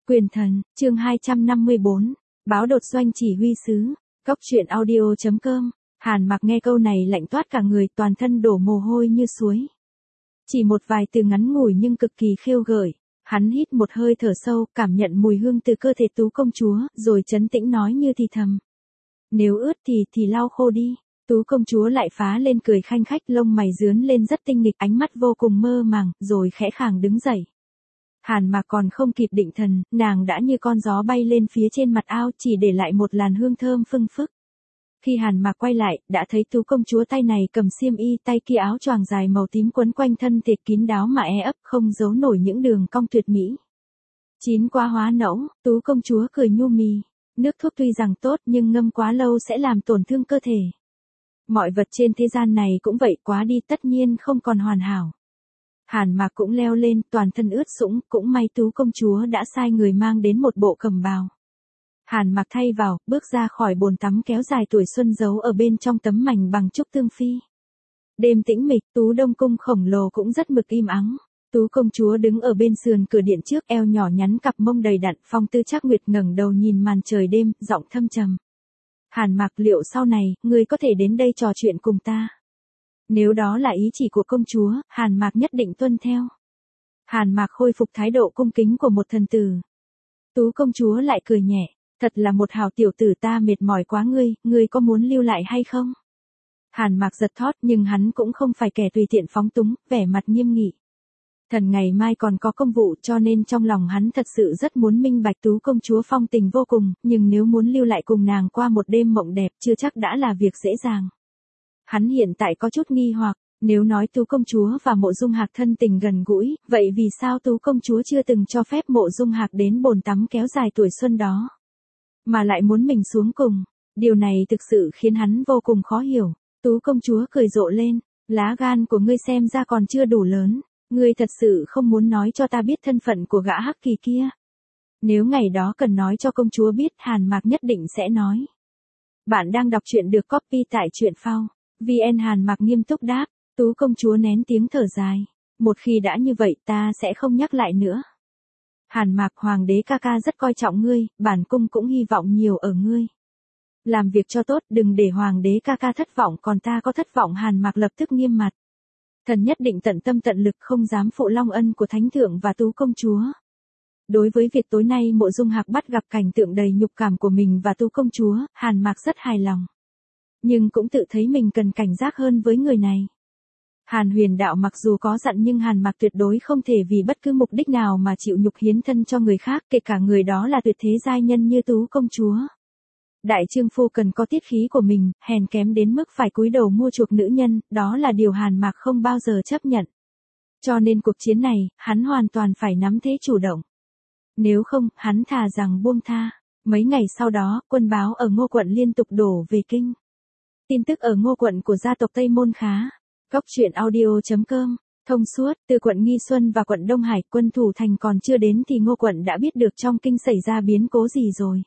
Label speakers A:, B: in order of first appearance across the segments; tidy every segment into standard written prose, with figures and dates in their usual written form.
A: Quyền thần, chương 254, báo đột doanh chỉ huy sứ, Cốc truyện audio.com. Hàn Mặc nghe câu này lạnh toát cả người, toàn thân đổ mồ hôi như suối. Chỉ một vài từ ngắn ngủi nhưng cực kỳ khêu gợi, hắn hít một hơi thở sâu, cảm nhận mùi hương từ cơ thể Tú công chúa, rồi trấn tĩnh nói như thì thầm. Nếu ướt thì lau khô đi. Tú công chúa lại phá lên cười khanh khách, lông mày rướn lên rất tinh nghịch, ánh mắt vô cùng mơ màng, rồi khẽ khàng đứng dậy. Hàn Mặc còn không kịp định thần, nàng đã như con gió bay lên phía trên mặt ao, chỉ để lại một làn hương thơm phưng phức. Khi Hàn Mặc quay lại, đã thấy Tú công chúa tay này cầm xiêm y, tay kia áo choàng dài màu tím quấn quanh thân thể kín đáo mà ấp, không giấu nổi những đường cong tuyệt mỹ. Chín quá hóa nẫu, Tú công chúa cười nhu mì. Nước thuốc tuy rằng tốt nhưng ngâm quá lâu sẽ làm tổn thương cơ thể. Mọi vật trên thế gian này cũng vậy, quá đi tất nhiên không còn hoàn hảo. Hàn Mặc cũng leo lên, toàn thân ướt sũng, cũng may Tú công chúa đã sai người mang đến một bộ cẩm bào. Hàn Mặc thay vào, bước ra khỏi bồn tắm kéo dài tuổi xuân giấu ở bên trong tấm mành bằng trúc tương phi. Đêm tĩnh mịch, Tú Đông cung khổng lồ cũng rất mực im ắng. Tú công chúa đứng ở bên sườn cửa điện trước, eo nhỏ nhắn cặp mông đầy đặn, phong tư trác nguyệt, ngẩng đầu nhìn màn trời đêm, giọng thâm trầm. Hàn Mặc, liệu sau này, ngươi có thể đến đây trò chuyện cùng ta? Nếu đó là ý chỉ của công chúa, Hàn Mặc nhất định tuân theo. Hàn Mặc khôi phục thái độ cung kính của một thần tử. Tú công chúa lại cười nhẹ, thật là một hào tiểu tử, ta mệt mỏi quá ngươi có muốn lưu lại hay không? Hàn Mặc giật thót, nhưng hắn cũng không phải kẻ tùy tiện phóng túng, vẻ mặt nghiêm nghị. Thần ngày mai còn có công vụ, cho nên trong lòng hắn thật sự rất muốn minh bạch Tú công chúa phong tình vô cùng, nhưng nếu muốn lưu lại cùng nàng qua một đêm mộng đẹp chưa chắc đã là việc dễ dàng. Hắn hiện tại có chút nghi hoặc, nếu nói Tú công chúa và Mộ Dung Hạc thân tình gần gũi, vậy vì sao Tú công chúa chưa từng cho phép Mộ Dung Hạc đến bồn tắm kéo dài tuổi xuân đó, mà lại muốn mình xuống cùng? Điều này thực sự khiến hắn vô cùng khó hiểu. Tú công chúa cười rộ lên, lá gan của ngươi xem ra còn chưa đủ lớn. Ngươi thật sự không muốn nói cho ta biết thân phận của gã Hắc Kỳ kia? Nếu ngày đó cần nói cho công chúa biết, Hàn Mặc nhất định sẽ nói. Bạn đang đọc truyện được copy tại truyện phao VN. Hàn Mặc nghiêm túc đáp. Tú công chúa nén tiếng thở dài. Một khi đã như vậy, ta sẽ không nhắc lại nữa. Hàn Mặc, hoàng đế ca ca rất coi trọng ngươi, bản cung cũng hy vọng nhiều ở ngươi. Làm việc cho tốt, đừng để hoàng đế ca ca thất vọng, còn ta có thất vọng? Hàn Mặc lập tức nghiêm mặt. Thần nhất định tận tâm tận lực, không dám phụ long ân của thánh thượng và Tú công chúa. Đối với việc tối nay Mộ Dung Hạc bắt gặp cảnh tượng đầy nhục cảm của mình và Tú công chúa, Hàn Mặc rất hài lòng. Nhưng cũng tự thấy mình cần cảnh giác hơn với người này. Hàn Huyền Đạo mặc dù có dặn nhưng Hàn Mặc tuyệt đối không thể vì bất cứ mục đích nào mà chịu nhục hiến thân cho người khác, kể cả người đó là tuyệt thế giai nhân như Tú công chúa. Đại trượng phu cần có tiết khí của mình, hèn kém đến mức phải cúi đầu mua chuộc nữ nhân, đó là điều Hàn Mặc không bao giờ chấp nhận. Cho nên cuộc chiến này, hắn hoàn toàn phải nắm thế chủ động. Nếu không, hắn thà rằng buông tha. Mấy ngày sau đó, quân báo ở Ngô quận liên tục đổ về kinh. Tin tức ở Ngô quận của gia tộc Tây Môn khá. Cốc truyện audio.com. Thông suốt, từ quận Nghi Xuân và quận Đông Hải, quân thủ thành còn chưa đến thì Ngô quận đã biết được trong kinh xảy ra biến cố gì rồi.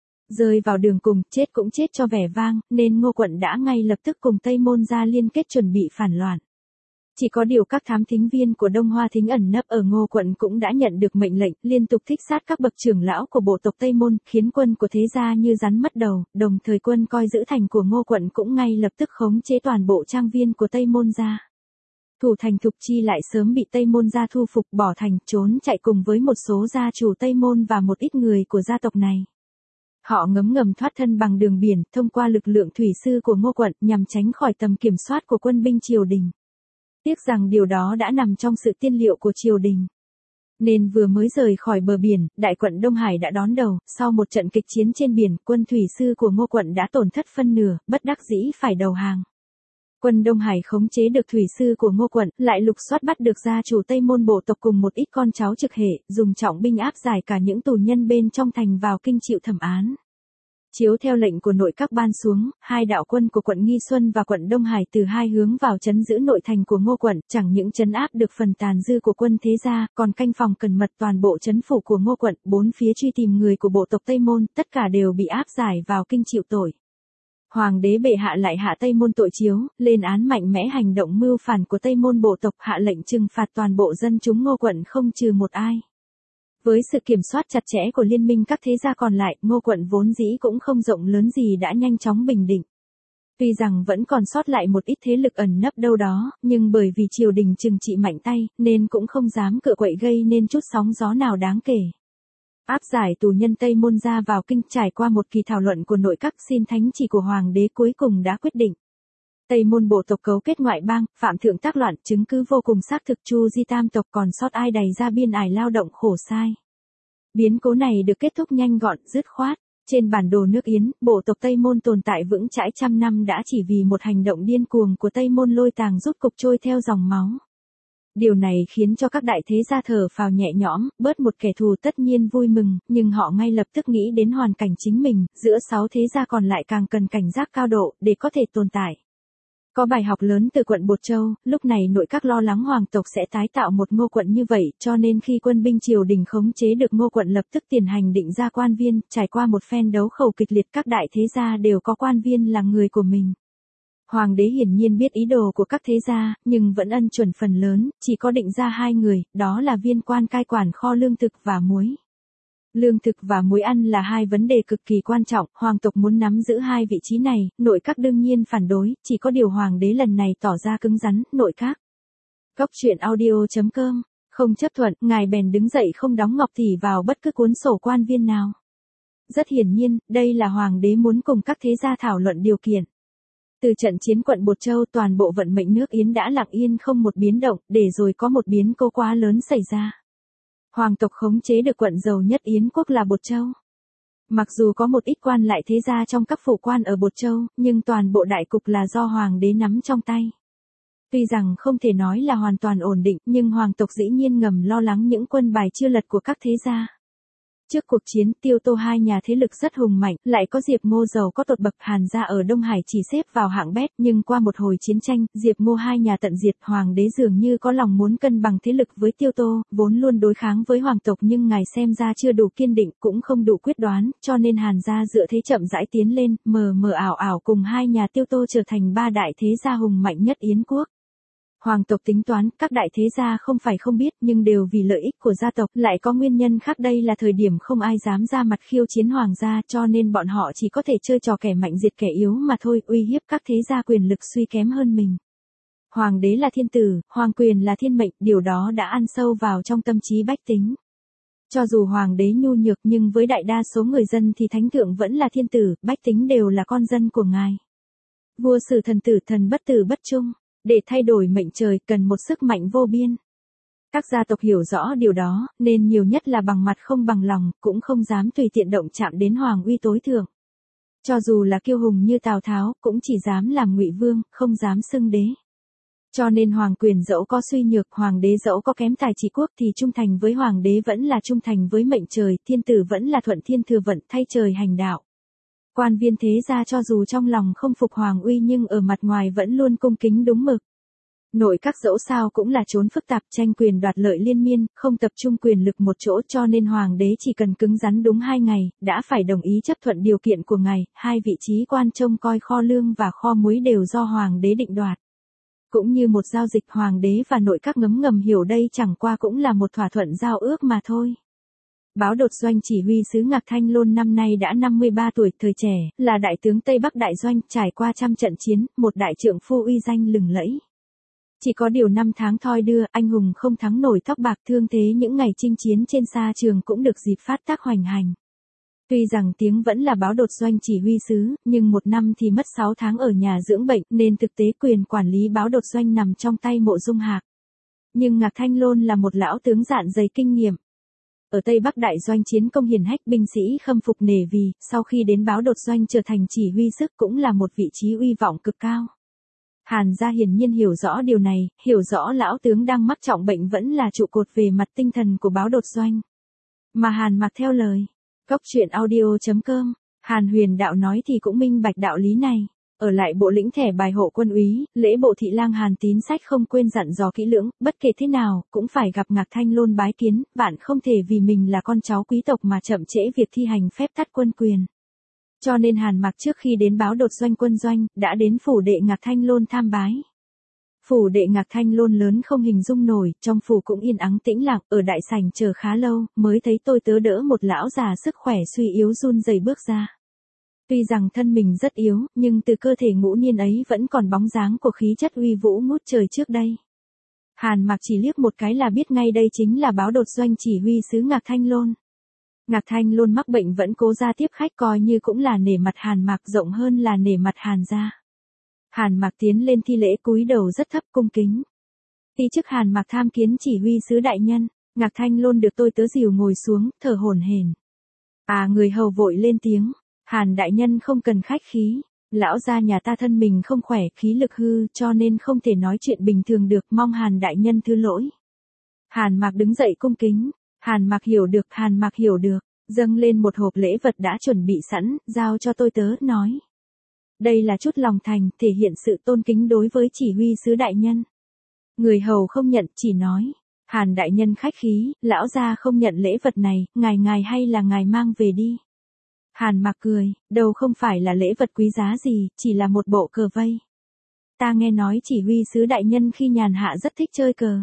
A: Rơi vào đường cùng, chết cũng chết cho vẻ vang, nên Ngô quận đã ngay lập tức cùng Tây Môn gia liên kết chuẩn bị phản loạn. Chỉ có điều các thám thính viên của Đông Hoa Thính ẩn nấp ở Ngô quận cũng đã nhận được mệnh lệnh, liên tục thích sát các bậc trưởng lão của bộ tộc Tây Môn, khiến quân của thế gia như rắn mất đầu, đồng thời quân coi giữ thành của Ngô quận cũng ngay lập tức khống chế toàn bộ trang viên của Tây Môn gia. Thủ thành Thục Chi lại sớm bị Tây Môn gia thu phục, bỏ thành, trốn chạy cùng với một số gia chủ Tây Môn và một ít người của gia tộc này. Họ ngấm ngầm thoát thân bằng đường biển, thông qua lực lượng thủy sư của Ngô quận, nhằm tránh khỏi tầm kiểm soát của quân binh triều đình. Tiếc rằng điều đó đã nằm trong sự tiên liệu của triều đình. Nên vừa mới rời khỏi bờ biển, đại quận Đông Hải đã đón đầu, sau một trận kịch chiến trên biển, quân thủy sư của Ngô quận đã tổn thất phân nửa, bất đắc dĩ phải đầu hàng. Quân Đông Hải khống chế được thủy sư của Ngô quận, lại lục soát bắt được gia chủ Tây Môn bộ tộc cùng một ít con cháu trực hệ, dùng trọng binh áp giải cả những tù nhân bên trong thành vào kinh chịu thẩm án. Chiếu theo lệnh của nội các ban xuống, hai đạo quân của quận Nghi Xuân và quận Đông Hải từ hai hướng vào trấn giữ nội thành của Ngô quận, chẳng những trấn áp được phần tàn dư của quân thế gia, còn canh phòng cẩn mật toàn bộ trấn phủ của Ngô quận, bốn phía truy tìm người của bộ tộc Tây Môn, tất cả đều bị áp giải vào kinh chịu tội. Hoàng đế bệ hạ lại hạ Tây Môn tội chiếu, lên án mạnh mẽ hành động mưu phản của Tây Môn bộ tộc, hạ lệnh trừng phạt toàn bộ dân chúng Ngô quận không trừ một ai. Với sự kiểm soát chặt chẽ của liên minh các thế gia còn lại, Ngô quận vốn dĩ cũng không rộng lớn gì đã nhanh chóng bình định. Tuy rằng vẫn còn sót lại một ít thế lực ẩn nấp đâu đó, nhưng bởi vì triều đình trừng trị mạnh tay, nên cũng không dám cựa quậy gây nên chút sóng gió nào đáng kể. Áp giải tù nhân Tây Môn ra vào kinh, trải qua một kỳ thảo luận của nội các xin thánh chỉ của hoàng đế, cuối cùng đã quyết định. Tây Môn bộ tộc cấu kết ngoại bang, phạm thượng tác loạn, chứng cứ vô cùng xác thực, Chu Di tam tộc còn sót ai đầy ra biên ải lao động khổ sai. Biến cố này được kết thúc nhanh gọn, dứt khoát. Trên bản đồ nước Yến, bộ tộc Tây Môn tồn tại vững chãi trăm năm đã chỉ vì một hành động điên cuồng của Tây Môn Lôi Tàng rút cục trôi theo dòng máu. Điều này khiến cho các đại thế gia thở phào nhẹ nhõm, bớt một kẻ thù tất nhiên vui mừng, nhưng họ ngay lập tức nghĩ đến hoàn cảnh chính mình, giữa 6 thế gia còn lại càng cần cảnh giác cao độ để có thể tồn tại. Có bài học lớn từ quận Bột Châu, lúc này nội các lo lắng hoàng tộc sẽ tái tạo một Ngô quận như vậy, cho nên khi quân binh triều đình khống chế được Ngô quận lập tức tiền hành định ra quan viên, trải qua một phen đấu khẩu kịch liệt, các đại thế gia đều có quan viên là người của mình. Hoàng đế hiển nhiên biết ý đồ của các thế gia, nhưng vẫn ân chuẩn phần lớn, chỉ có định ra 2 người, đó là viên quan cai quản kho lương thực và muối. Lương thực và muối ăn là 2 vấn đề cực kỳ quan trọng, hoàng tộc muốn nắm giữ 2 vị trí này, nội các đương nhiên phản đối, chỉ có điều hoàng đế lần này tỏ ra cứng rắn, nội các. Góc truyện audio.com, không chấp thuận, ngài bèn đứng dậy không đóng ngọc tỷ vào bất cứ cuốn sổ quan viên nào. Rất hiển nhiên, đây là hoàng đế muốn cùng các thế gia thảo luận điều kiện. Từ trận chiến quận Bột Châu, toàn bộ vận mệnh nước Yến đã lặng yên không một biến động, để rồi có một biến cố quá lớn xảy ra. Hoàng tộc khống chế được quận giàu nhất Yến quốc là Bột Châu. Mặc dù có một ít quan lại thế gia trong các phủ quan ở Bột Châu, nhưng toàn bộ đại cục là do hoàng đế nắm trong tay. Tuy rằng không thể nói là hoàn toàn ổn định, nhưng hoàng tộc dĩ nhiên ngầm lo lắng những quân bài chưa lật của các thế gia. Trước cuộc chiến, Tiêu Tô 2 nhà thế lực rất hùng mạnh, lại có Diệp Ngô giàu có tột bậc, Hàn gia ở Đông Hải chỉ xếp vào hạng bét, nhưng qua một hồi chiến tranh, Diệp Ngô 2 nhà tận diệt, hoàng đế dường như có lòng muốn cân bằng thế lực với Tiêu Tô, vốn luôn đối kháng với hoàng tộc nhưng ngài xem ra chưa đủ kiên định, cũng không đủ quyết đoán, cho nên Hàn gia dựa thế chậm rãi tiến lên, mờ mờ ảo ảo cùng 2 nhà Tiêu Tô trở thành 3 đại thế gia hùng mạnh nhất Yến quốc. Hoàng tộc tính toán, các đại thế gia không phải không biết, nhưng đều vì lợi ích của gia tộc, lại có nguyên nhân khác, đây là thời điểm không ai dám ra mặt khiêu chiến hoàng gia, cho nên bọn họ chỉ có thể chơi trò kẻ mạnh diệt kẻ yếu mà thôi, uy hiếp các thế gia quyền lực suy kém hơn mình. Hoàng đế là thiên tử, hoàng quyền là thiên mệnh, điều đó đã ăn sâu vào trong tâm trí bách tính. Cho dù hoàng đế nhu nhược nhưng với đại đa số người dân thì thánh thượng vẫn là thiên tử, bách tính đều là con dân của ngài. Vua xử thần tử, thần bất tử bất trung. Để thay đổi mệnh trời cần một sức mạnh vô biên. Các gia tộc hiểu rõ điều đó, nên nhiều nhất là bằng mặt không bằng lòng, cũng không dám tùy tiện động chạm đến hoàng uy tối thượng. Cho dù là kiêu hùng như Tào Tháo, cũng chỉ dám làm ngụy vương, không dám xưng đế. Cho nên hoàng quyền dẫu có suy nhược, hoàng đế dẫu có kém tài trị quốc thì trung thành với hoàng đế vẫn là trung thành với mệnh trời, thiên tử vẫn là thuận thiên thừa vận, thay trời hành đạo. Quan viên thế gia cho dù trong lòng không phục hoàng uy nhưng ở mặt ngoài vẫn luôn cung kính đúng mực. Nội các dẫu sao cũng là chốn phức tạp, tranh quyền đoạt lợi liên miên, không tập trung quyền lực một chỗ, cho nên hoàng đế chỉ cần cứng rắn đúng 2 ngày, đã phải đồng ý chấp thuận điều kiện của ngài, 2 vị trí quan trông coi kho lương và kho muối đều do hoàng đế định đoạt. Cũng như một giao dịch, hoàng đế và nội các ngấm ngầm hiểu đây chẳng qua cũng là một thỏa thuận giao ước mà thôi. Báo đột doanh chỉ huy sứ Ngạc Thanh Lôn năm nay đã 53 tuổi, thời trẻ, là đại tướng Tây Bắc đại doanh, trải qua trăm trận chiến, một đại trượng phu uy danh lừng lẫy. Chỉ có điều 5 tháng thoi đưa, anh hùng không thắng nổi tóc bạc, thương thế những ngày chinh chiến trên xa trường cũng được dịp phát tác hoành hành. Tuy rằng tiếng vẫn là báo đột doanh chỉ huy sứ, nhưng 1 năm thì mất 6 tháng ở nhà dưỡng bệnh, nên thực tế quyền quản lý báo đột doanh nằm trong tay Mộ Dung Hạc. Nhưng Ngạc Thanh Lôn là một lão tướng dạn dày kinh nghiệm. Ở Tây Bắc đại doanh chiến công hiển hách, binh sĩ khâm phục nể vì, sau khi đến báo đột doanh trở thành chỉ huy sức cũng là một vị trí uy vọng cực cao. Hàn gia hiển nhiên hiểu rõ điều này, hiểu rõ lão tướng đang mắc trọng bệnh vẫn là trụ cột về mặt tinh thần của báo đột doanh. Mà Hàn mặc theo lời. Góc truyện audio.com, Hàn Huyền đạo nói thì cũng minh bạch đạo lý này. Ở lại bộ lĩnh thẻ bài hộ quân úy, lễ bộ thị lang Hàn Tín Sách không quên dặn dò kỹ lưỡng, bất kể thế nào, cũng phải gặp Ngạc Thanh Lôn bái kiến, bạn không thể vì mình là con cháu quý tộc mà chậm trễ việc thi hành phép tắt quân quyền. Cho nên Hàn Mặc trước khi đến báo đột doanh quân doanh, đã đến phủ đệ Ngạc Thanh Lôn tham bái. Phủ đệ Ngạc Thanh Lôn lớn không hình dung nổi, trong phủ cũng yên ắng tĩnh lặng, ở đại sảnh chờ khá lâu, mới thấy tôi tớ đỡ một lão già sức khỏe suy yếu run rẩy bước ra. Tuy rằng thân mình rất yếu, nhưng từ cơ thể ngũ niên ấy vẫn còn bóng dáng của khí chất uy vũ ngút trời trước đây. Hàn Mặc chỉ liếc một cái là biết ngay đây chính là Báo Đột Doanh chỉ huy sứ Ngạc Thanh Lôn. Ngạc Thanh Lôn mắc bệnh vẫn cố ra tiếp khách coi như cũng là nể mặt Hàn Mặc rộng hơn là nể mặt Hàn gia. Hàn Mặc tiến lên thi lễ cúi đầu rất thấp cung kính. Ti chức Hàn Mặc tham kiến chỉ huy sứ đại nhân. Ngạc Thanh Lôn được tôi tớ dìu ngồi xuống, thở hổn hển. Người hầu vội lên tiếng. Hàn đại nhân không cần khách khí. Lão gia nhà ta thân mình không khỏe, khí lực hư, cho nên không thể nói chuyện bình thường được, mong Hàn đại nhân thứ lỗi. Hàn Mặc đứng dậy cung kính. Hàn Mặc hiểu được, dâng lên một hộp lễ vật đã chuẩn bị sẵn, giao cho tôi tớ, nói. Đây là chút lòng thành, thể hiện sự tôn kính đối với chỉ huy sứ đại nhân. Người hầu không nhận, chỉ nói. Hàn đại nhân khách khí, lão gia không nhận lễ vật này, ngài hay là ngài mang về đi. Hàn Mặc cười, đâu không phải là lễ vật quý giá gì, chỉ là một bộ cờ vây. Ta nghe nói chỉ huy sứ đại nhân khi nhàn hạ rất thích chơi cờ.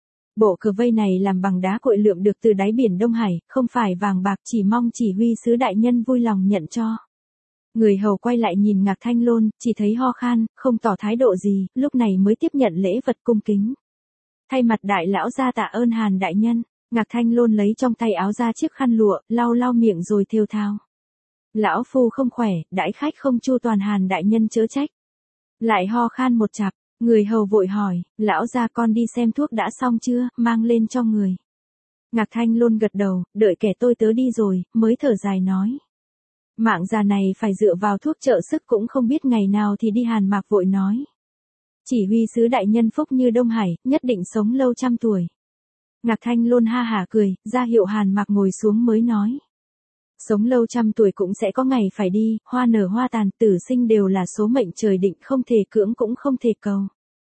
A: Bộ cờ vây này làm bằng đá cội lượm được từ đáy biển Đông Hải, không phải vàng bạc, chỉ mong chỉ huy sứ đại nhân vui lòng nhận cho. Người hầu quay lại nhìn Ngạc Thanh Lôn, chỉ thấy ho khan, không tỏ thái độ gì, lúc này mới tiếp nhận lễ vật cung kính. Thay mặt đại lão gia tạ ơn Hàn đại nhân. Ngạc Thanh Lôn lấy trong tay áo ra chiếc khăn lụa, lau miệng rồi thều thào. Lão phu không khỏe, đãi khách không chu toàn, Hàn đại nhân chớ trách. Lại ho khan một chặp, người hầu vội hỏi, lão gia con đi xem thuốc đã xong chưa, mang lên cho người. Ngạc Thanh Lôn gật đầu, đợi kẻ tôi tớ đi rồi, mới thở dài nói. Mạng già này phải dựa vào thuốc trợ sức cũng không biết ngày nào thì đi. Hàn Mặc vội nói. Chỉ huy sứ đại nhân phúc như Đông Hải, nhất định sống lâu trăm tuổi. Ngạc Thanh Lôn ha hả cười, ra hiệu Hàn Mặc ngồi xuống mới nói. Sống lâu trăm tuổi cũng sẽ có ngày phải đi, hoa nở hoa tàn, tử sinh đều là số mệnh trời định, không thể cưỡng cũng không thể cầu.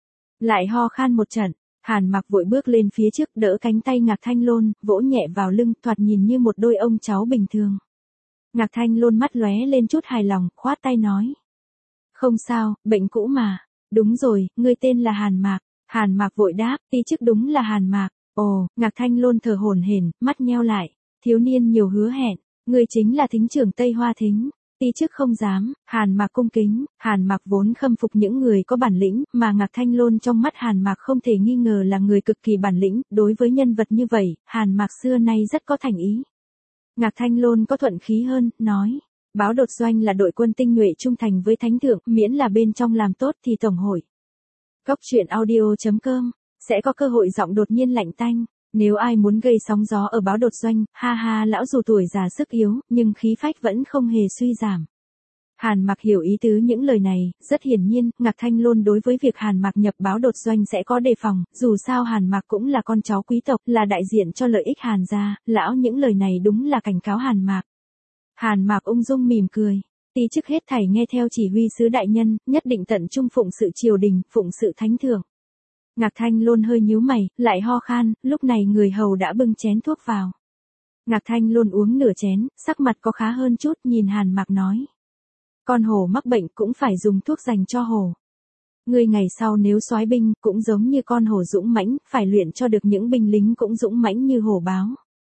A: Lại ho khan một trận, Hàn Mặc vội bước lên phía trước đỡ cánh tay Ngạc Thanh Lôn, vỗ nhẹ vào lưng, thoạt nhìn như một đôi ông cháu bình thường. Ngạc Thanh Lôn mắt lóe lên chút hài lòng, khoát tay nói. Không sao, bệnh cũ mà. Đúng rồi, ngươi tên là Hàn Mặc. Hàn Mặc vội đáp, ti chức đúng là Hàn Mặc. Ồ, Ngạc Thanh Lôn thở hổn hển, mắt nheo lại. Thiếu niên nhiều hứa hẹn, ngươi chính là thính trưởng Tây Hoa Thính. Ti chức không dám. Hàn Mặc cung kính. Hàn Mặc vốn khâm phục những người có bản lĩnh, mà Ngạc Thanh Lôn trong mắt Hàn Mặc không thể nghi ngờ là người cực kỳ bản lĩnh. Đối với nhân vật như vậy, Hàn Mặc xưa nay rất có thành ý. Ngạc Thanh Lôn có thuận khí hơn, nói. Báo Đột Doanh là đội quân tinh nhuệ trung thành với thánh thượng, miễn là bên trong làm tốt thì tổng hội. Cốc truyện audio.com sẽ có cơ hội giọng đột nhiên lạnh tanh. Nếu ai muốn gây sóng gió ở Báo Đột Doanh, ha ha, lão dù tuổi già sức yếu, nhưng khí phách vẫn không hề suy giảm. Hàn Mặc hiểu ý tứ những lời này, rất hiển nhiên, Ngạc Thanh Lôn đối với việc Hàn Mặc nhập Báo Đột Doanh sẽ có đề phòng, dù sao Hàn Mặc cũng là con cháu quý tộc, là đại diện cho lợi ích Hàn gia, lão những lời này đúng là cảnh cáo Hàn Mặc. Hàn Mặc ung dung mỉm cười, ti chức hết thảy nghe theo chỉ huy sứ đại nhân, nhất định tận trung phụng sự triều đình, phụng sự thánh thượng. Ngạc Thanh Lôn hơi nhíu mày, lại ho khan, lúc này người hầu đã bưng chén thuốc vào. Ngạc Thanh Lôn uống nửa chén, sắc mặt có khá hơn chút, nhìn Hàn Mặc nói. Con hổ mắc bệnh cũng phải dùng thuốc dành cho hổ. Ngươi ngày sau nếu soái binh, cũng giống như con hổ dũng mãnh, phải luyện cho được những binh lính cũng dũng mãnh như hổ báo.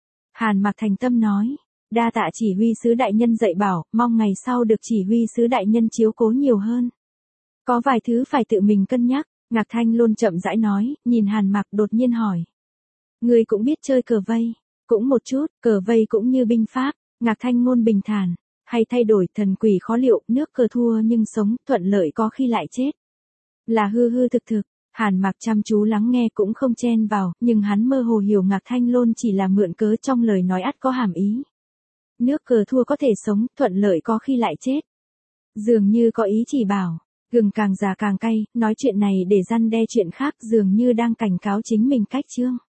A: Hàn Mặc thành tâm nói. Đa tạ chỉ huy sứ đại nhân dạy bảo, mong ngày sau được chỉ huy sứ đại nhân chiếu cố nhiều hơn. Có vài thứ phải tự mình cân nhắc. Ngạc Thanh Lôn chậm rãi nói, nhìn Hàn Mặc đột nhiên hỏi. Ngươi cũng biết chơi cờ vây? Cũng một chút, cờ vây cũng như binh pháp. Ngạc Thanh Ngôn bình thản. Hay thay đổi, thần quỷ khó liệu, nước cờ thua nhưng sống, thuận lợi có khi lại chết. Là hư hư thực thực. Hàn Mặc chăm chú lắng nghe cũng không chen vào, nhưng hắn mơ hồ hiểu Ngạc Thanh Lôn chỉ là mượn cớ trong lời nói ắt có hàm ý. Nước cờ thua có thể sống, thuận lợi có khi lại chết. Dường như có ý chỉ bảo. Gừng càng già càng cay, nói chuyện này để răn đe chuyện khác, dường như đang cảnh cáo chính mình cách chương.